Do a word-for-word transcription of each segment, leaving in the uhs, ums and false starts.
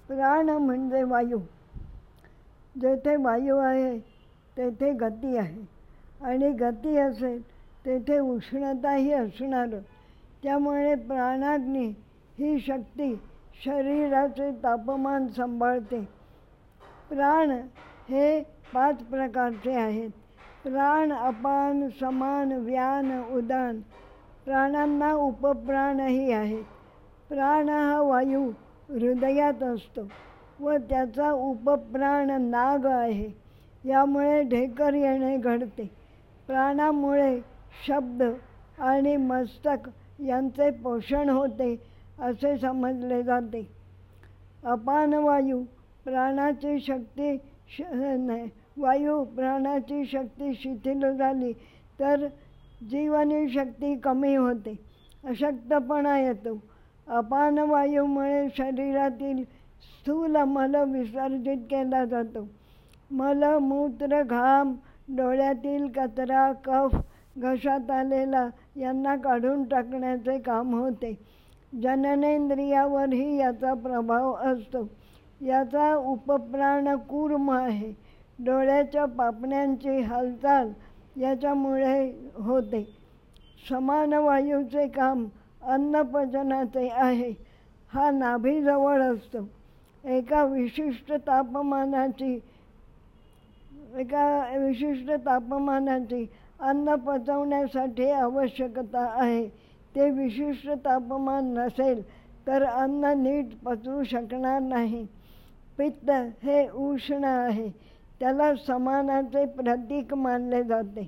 प्राण म्हणजे वायू. जेथे वायू आहे तेथे गती आहे, आणि गती असेल तेथे उष्णताही असणार. त्यामुळे प्राणाग्नी ही शक्ती शरीराचे तापमान सांभाळते. प्राण हे पाच प्रकारचे आहेत. प्राण, अपान, समान, व्यान, उदान. प्राणांना उपप्राणही आहेत. प्राण हा वायू हृदयात असतो व त्याचा उपप्राण नाग आहे. यामुळे ढेकर येणे घडते. प्राणामुळे शब्द आणि मस्तक यांचे पोषण होते असे समजले जाते. अपान वायू प्राणाची शक्ती श नाही वायू प्राणाची शक्ती शिथिल झाली तर जीवनी शक्ती कमी होते, अशक्तपणा येतो. अपान वायूमुळे शरीरातील स्थूल मल विसर्जित केला जातो. मल, मूत्र, घाम, डोळ्यातील कचरा, कफ, घशात आलेला यांना काढून टाकण्याचे काम होते. जननेंद्रियावरही याचा प्रभाव असतो. याचा उपप्राण कूर्म आहे. डोळ्याच्या पापण्यांची हालचाल याच्यामुळे होते. समान वायूचे काम अन्नपचनाचे आहे. हा नाभीजवळ असतो. एका विशिष्ट तापमानाची एका विशिष्ट तापमानाची अन्न पचवण्यासाठी आवश्यकता आहे. ते विशिष्ट तापमान नसेल तर अन्न नीट पचवू शकणार नाही. पित्त हे उष्ण आहे. त्याला समानाचे प्रतीक मानले जाते.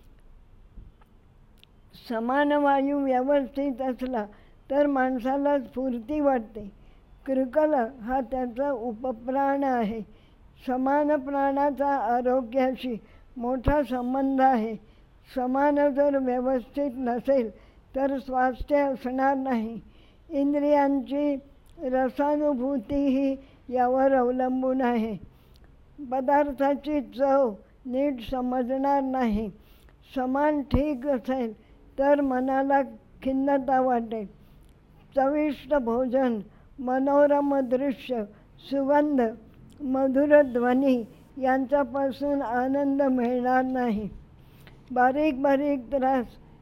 समान वायू व्यवस्थित असला तर माणसाला स्फूर्ती वाटते. कृकल हा त्याचा उपप्राण आहे. समान प्राणाचा आरोग्याशी मोठा संबंध आहे. समान जर व्यवस्थित नसेल तर स्वास्थ्य असणार नाही. इंद्रियांची रसानुभूतीही यावर अवलंबून आहे. पदार्थाची चव नीट समजणार नाही. समान ठीक असेल तर मनाला खिन्नता वाटेल. चविष्ट भोजन, मनोरम दृश्य, सुगंध, मधुर ध्वनी यांच्यापासून आनंद मिळणार नाही. बारीक बारीक त्रास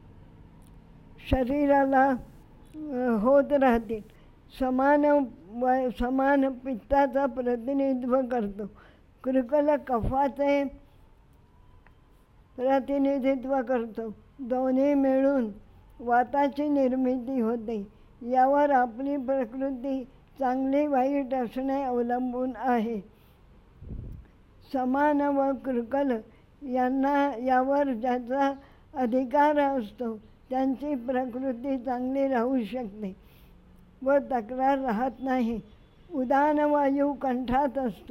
शरीराला होत राहतील. समान व समान पित्ताचा प्रतिनिधित्व करतो. कृकल कफाचे प्रतिनिधित्व करतो. दोन्ही मिळून वाताची निर्मिती होते. यावर आपली प्रकृती चांगली वाईट असणे अवलंबून आहे. समान व कृकल यांना यावर ज्याचा अधिकार असतो त्यांची प्रकृती चांगली राहू शकते व तक्रार राहत नाही. उदान वायू कंठात असतो.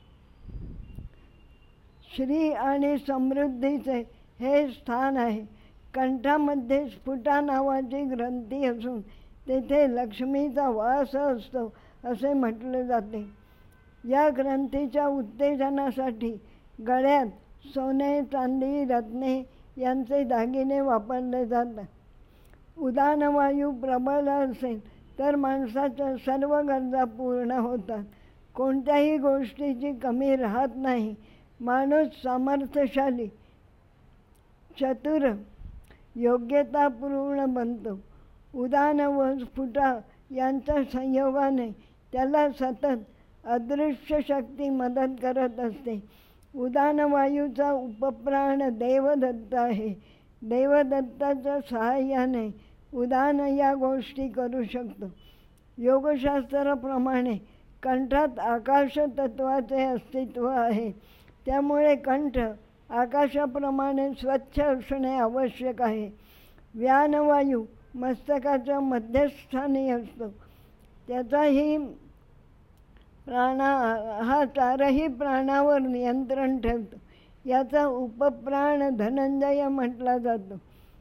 श्री आणि समृद्धीचे हे स्थान आहे. कंठामध्ये स्फुटा नावाची ग्रंथी असून तेथे लक्ष्मीचा वास असतो असे म्हटले जाते. या ग्रंथीच्या उत्तेजनासाठी गळ्यात सोने, चांदी, रत्ने यांचे दागिने वापरले जातात. उदान वायू प्रबळ असेल तर माणसाच्या सर्व गरजा पूर्ण होतात. कोणत्याही गोष्टीची कमी राहत नाही. माणूस सामर्थ्यशाली, चतुर, योग्यतापूर्ण बनतो. उदान व स्फुटा यांच्या संयोगाने त्याला सतत अदृश्य शक्ती मदत करत असते. उदान वायूचा उपप्राण देवदत्त आहे. देवदत्ताच्या सहाय्याने उदान या गोष्टी करू शकतो. योगशास्त्राप्रमाणे कंठात आकाश तत्वाचे अस्तित्व आहे. त्यामुळे कंठ आकाशाप्रमाणे स्वच्छ असणे आवश्यक आहे. व्यानवायू मस्तकाच्या मध्यस्थानी असतो. त्याचाही प्राणा हा चारही प्राणावर नियंत्रण ठेवतो. याचा उपप्राण धनंजय म्हटला जातो.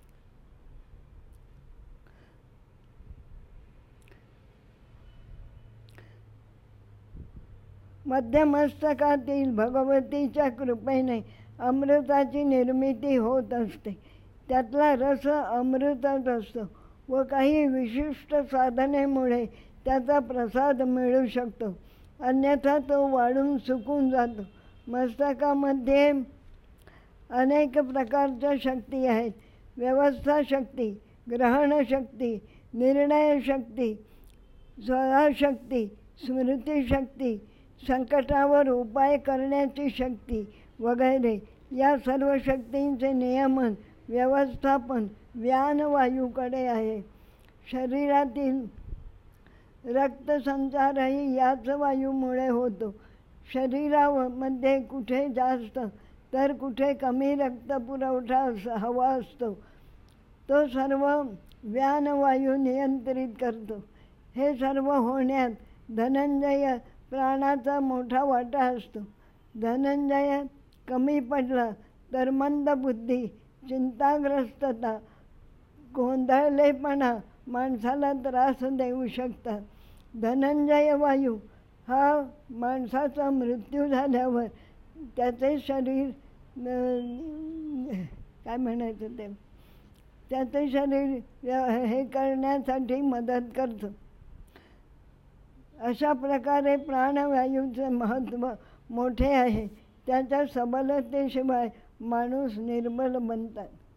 मध्यमस्तकातील भगवतीच्या कृपेने अमृताची निर्मिती होत असते. त्यातला रस अमृतच असतो व काही विशिष्ट साधनेमुळे त्याचा प्रसाद मिळू शकतो. अन्यथा तो वाढून सुकून जातो. मस्तकामध्ये अनेक प्रकारच्या शक्ती आहेत. व्यवस्था शक्ती, ग्रहण शक्ती, निर्णय शक्ती, स्वशक्ती, स्मृती शक्ती, संकटावर उपाय करण्याची शक्ती वगैरे. या सर्व शक्तींचे नियमन, व्यवस्थापन व्यानवायूकडे आहे. शरीरातील रक्तसंचारही याच वायूमुळे होतो. शरीरामध्ये कुठे जास्त तर कुठे कमी रक्तपुरवठा हवा असतो, तो सर्व व्यानवायू नियंत्रित करतो. हे सर्व होण्यात धनंजय प्राणाचा मोठा वाटा असतो. धनंजय कमी पडला तर मंदबुद्धी, चिंताग्रस्तता, गोंधळलेपणा माणसाला त्रास देऊ शकतात. धनंजय वायू हा माणसाचा मृत्यू झाल्यावर त्याचे शरीर काय म्हणायचं ते त्याचे शरीर हे करण्यासाठी मदत करतो. अशा प्रकारे प्राणवायूचे महत्त्व मोठे आहे. त्याच्या सबलतेशिवाय माणूस निर्बल बनतात.